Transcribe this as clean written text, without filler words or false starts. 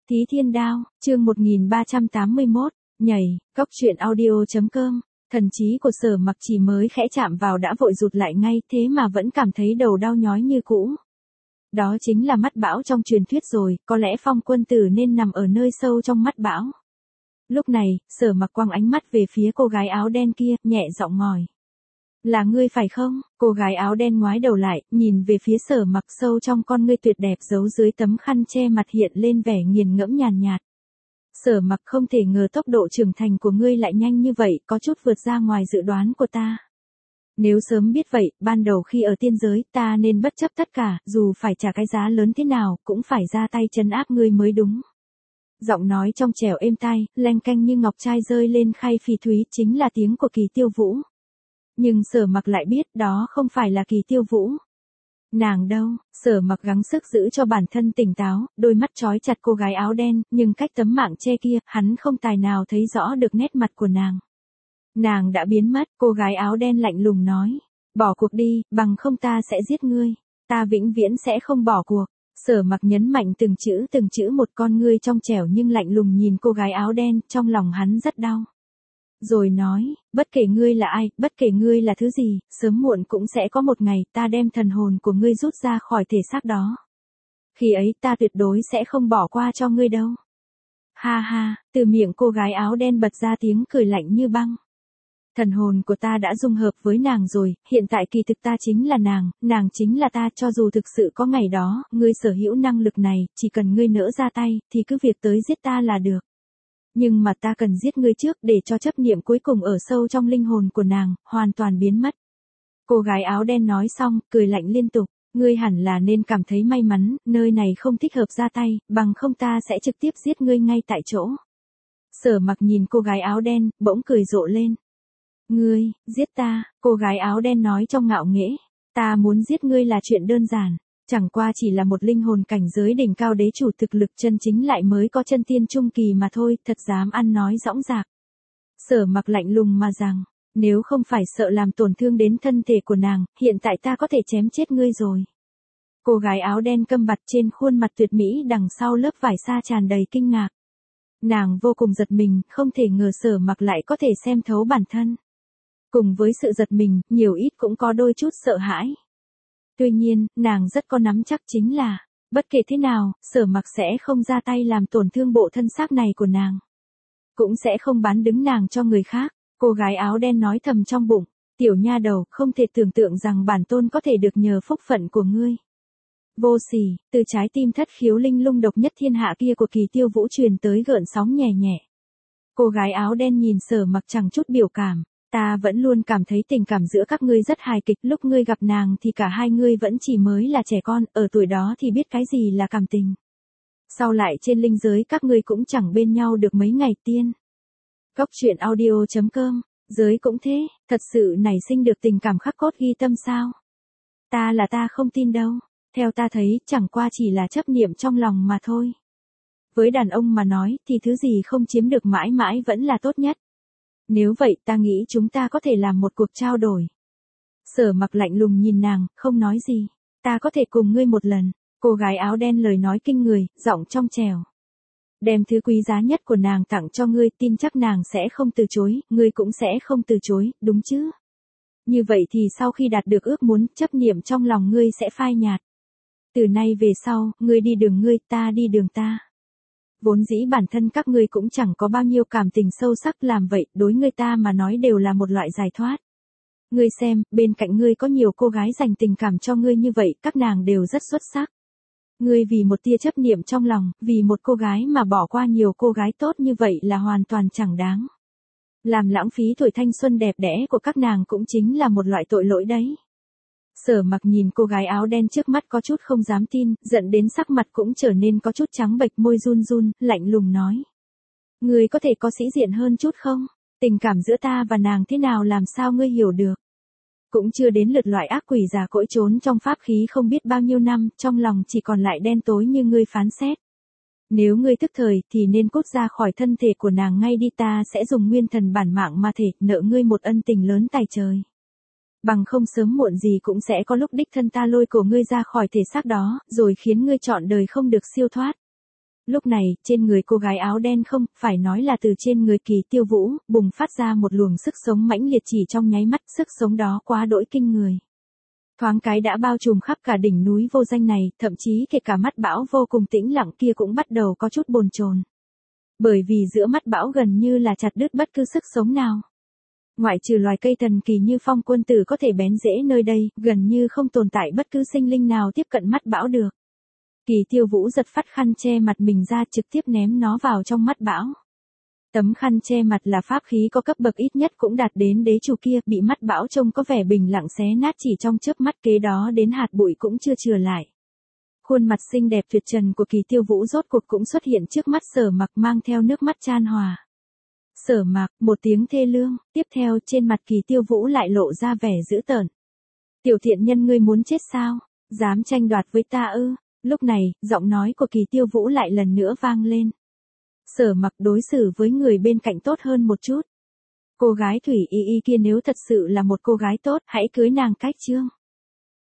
Thí Thiên Đao, chương 1381, nhảy, cóc truyện audio.com. Thần trí của Sở Mặc chỉ mới khẽ chạm vào đã vội rụt lại ngay, thế mà vẫn cảm thấy đầu đau nhói như cũ. Đó chính là mắt bão trong truyền thuyết rồi, có lẽ Phong Quân Tử nên nằm ở nơi sâu trong mắt bão. Lúc này, Sở Mặc quăng ánh mắt về phía cô gái áo đen kia, nhẹ giọng ngòi. Là ngươi phải không? Cô gái áo đen ngoái đầu lại, nhìn về phía Sở Mặc, sâu trong con ngươi tuyệt đẹp giấu dưới tấm khăn che mặt hiện lên vẻ nghiền ngẫm nhàn nhạt. Sở Mặc, không thể ngờ tốc độ trưởng thành của ngươi lại nhanh như vậy, có chút vượt ra ngoài dự đoán của ta. Nếu sớm biết vậy, ban đầu khi ở tiên giới, ta nên bất chấp tất cả, dù phải trả cái giá lớn thế nào, cũng phải ra tay trấn áp ngươi mới đúng. Giọng nói trong trẻo êm tai, leng keng như ngọc trai rơi lên khay phỉ thúy, chính là tiếng của Kỳ Tiêu Vũ. Nhưng Sở Mặc lại biết đó không phải là Kỳ Tiêu Vũ. Nàng đâu? Sở Mặc gắng sức giữ cho bản thân tỉnh táo, đôi mắt trói chặt cô gái áo đen, nhưng cách tấm mạng che kia, hắn không tài nào thấy rõ được nét mặt của nàng. Nàng đã biến mất, cô gái áo đen lạnh lùng nói. Bỏ cuộc đi, bằng không ta sẽ giết ngươi. Ta vĩnh viễn sẽ không bỏ cuộc. Sở Mặc nhấn mạnh từng chữ một, con ngươi trong trẻo nhưng lạnh lùng nhìn cô gái áo đen, trong lòng hắn rất đau. Rồi nói, bất kể ngươi là ai, bất kể ngươi là thứ gì, sớm muộn cũng sẽ có một ngày ta đem thần hồn của ngươi rút ra khỏi thể xác đó. Khi ấy ta tuyệt đối sẽ không bỏ qua cho ngươi đâu. Ha ha, từ miệng cô gái áo đen bật ra tiếng cười lạnh như băng. Thần hồn của ta đã dung hợp với nàng rồi, hiện tại kỳ thực ta chính là nàng chính là ta, cho dù thực sự có ngày đó, ngươi sở hữu năng lực này, chỉ cần ngươi nỡ ra tay, thì cứ việc tới giết ta là được. Nhưng mà ta cần giết ngươi trước để cho chấp niệm cuối cùng ở sâu trong linh hồn của nàng, hoàn toàn biến mất. Cô gái áo đen nói xong, cười lạnh liên tục. Ngươi hẳn là nên cảm thấy may mắn, nơi này không thích hợp ra tay, bằng không ta sẽ trực tiếp giết ngươi ngay tại chỗ. Sở Mặc nhìn cô gái áo đen, bỗng cười rộ lên. Ngươi, giết ta, cô gái áo đen nói trong ngạo nghễ. Ta muốn giết ngươi là chuyện đơn giản. Chẳng qua chỉ là một linh hồn cảnh giới đỉnh cao đế chủ, thực lực chân chính lại mới có chân tiên trung kỳ mà thôi, thật dám ăn nói dõng dạc. Sở Mặc lạnh lùng mà rằng, nếu không phải sợ làm tổn thương đến thân thể của nàng, hiện tại ta có thể chém chết ngươi rồi. Cô gái áo đen câm bặt, trên khuôn mặt tuyệt mỹ đằng sau lớp vải sa tràn đầy kinh ngạc. Nàng vô cùng giật mình, không thể ngờ Sở Mặc lại có thể xem thấu bản thân. Cùng với sự giật mình, nhiều ít cũng có đôi chút sợ hãi. Tuy nhiên, nàng rất có nắm chắc chính là, bất kể thế nào, Sở Mặc sẽ không ra tay làm tổn thương bộ thân xác này của nàng. Cũng sẽ không bán đứng nàng cho người khác. Cô gái áo đen nói thầm trong bụng, tiểu nha đầu, không thể tưởng tượng rằng bản tôn có thể được nhờ phúc phận của ngươi. Vô sỉ, từ trái tim thất khiếu linh lung độc nhất thiên hạ kia của Kỳ Tiêu Vũ truyền tới gợn sóng nhẹ nhẹ. Cô gái áo đen nhìn Sở Mặc chẳng chút biểu cảm. Ta vẫn luôn cảm thấy tình cảm giữa các ngươi rất hài kịch, lúc ngươi gặp nàng thì cả hai ngươi vẫn chỉ mới là trẻ con, ở tuổi đó thì biết cái gì là cảm tình. Sau lại trên linh giới các ngươi cũng chẳng bên nhau được mấy ngày tiên. Cóc truyện audio.com, giới cũng thế, thật sự nảy sinh được tình cảm khắc cốt ghi tâm sao? Ta không tin đâu, theo ta thấy chẳng qua chỉ là chấp niệm trong lòng mà thôi. Với đàn ông mà nói thì thứ gì không chiếm được mãi mãi vẫn là tốt nhất. Nếu vậy ta nghĩ chúng ta có thể làm một cuộc trao đổi. Sở Mặc lạnh lùng nhìn nàng, không nói gì. Ta có thể cùng ngươi một lần. Cô gái áo đen lời nói kinh người, giọng trong trẻo. Đem thứ quý giá nhất của nàng tặng cho ngươi, tin chắc nàng sẽ không từ chối, ngươi cũng sẽ không từ chối, đúng chứ? Như vậy thì sau khi đạt được ước muốn, chấp niệm trong lòng ngươi sẽ phai nhạt. Từ nay về sau, ngươi đi đường ngươi, ta đi đường ta. Vốn dĩ bản thân các ngươi cũng chẳng có bao nhiêu cảm tình sâu sắc, làm vậy, đối ngươi ta mà nói đều là một loại giải thoát. Ngươi xem, bên cạnh ngươi có nhiều cô gái dành tình cảm cho ngươi như vậy, các nàng đều rất xuất sắc. Ngươi vì một tia chấp niệm trong lòng, vì một cô gái mà bỏ qua nhiều cô gái tốt như vậy là hoàn toàn chẳng đáng. Làm lãng phí tuổi thanh xuân đẹp đẽ của các nàng cũng chính là một loại tội lỗi đấy. Sở Mặc nhìn cô gái áo đen trước mắt có chút không dám tin, giận đến sắc mặt cũng trở nên có chút trắng bệch, môi run run, lạnh lùng nói. Ngươi có thể có sĩ diện hơn chút không? Tình cảm giữa ta và nàng thế nào làm sao ngươi hiểu được? Cũng chưa đến lượt loại ác quỷ già cỗi trốn trong pháp khí không biết bao nhiêu năm, trong lòng chỉ còn lại đen tối như ngươi phán xét. Nếu ngươi tức thời thì nên cút ra khỏi thân thể của nàng ngay đi, ta sẽ dùng nguyên thần bản mạng mà thể nợ ngươi một ân tình lớn tài trời. Bằng không sớm muộn gì cũng sẽ có lúc đích thân ta lôi cổ ngươi ra khỏi thể xác đó, rồi khiến ngươi trọn đời không được siêu thoát. Lúc này, trên người cô gái áo đen không, phải nói là từ trên người Kỳ Tiêu Vũ, bùng phát ra một luồng sức sống mãnh liệt chỉ trong nháy mắt, sức sống đó quá đỗi kinh người. Thoáng cái đã bao trùm khắp cả đỉnh núi vô danh này, thậm chí kể cả mắt bão vô cùng tĩnh lặng kia cũng bắt đầu có chút bồn chồn. Bởi vì giữa mắt bão gần như là chặt đứt bất cứ sức sống nào. Ngoại trừ loài cây thần kỳ như Phong Quân Tử có thể bén rễ nơi đây, gần như không tồn tại bất cứ sinh linh nào tiếp cận mắt bão được. Kỳ Tiêu Vũ giật phát khăn che mặt mình ra trực tiếp ném nó vào trong mắt bão. Tấm khăn che mặt là pháp khí có cấp bậc ít nhất cũng đạt đến đế chủ kia, bị mắt bão trông có vẻ bình lặng xé nát chỉ trong chớp mắt, kế đó đến hạt bụi cũng chưa chừa lại. Khuôn mặt xinh đẹp tuyệt trần của Kỳ Tiêu Vũ rốt cuộc cũng xuất hiện trước mắt Sở Mặc mang theo nước mắt chan hòa. Sở Mặc, một tiếng thê lương, tiếp theo trên mặt Kỳ Tiêu Vũ lại lộ ra vẻ dữ tợn. Tiểu thiện nhân, ngươi muốn chết sao? Dám tranh đoạt với ta ư? Lúc này, giọng nói của Kỳ Tiêu Vũ lại lần nữa vang lên. Sở Mặc, đối xử với người bên cạnh tốt hơn một chút. Cô gái Thủy Y Y kia nếu thật sự là một cô gái tốt, hãy cưới nàng cách chương.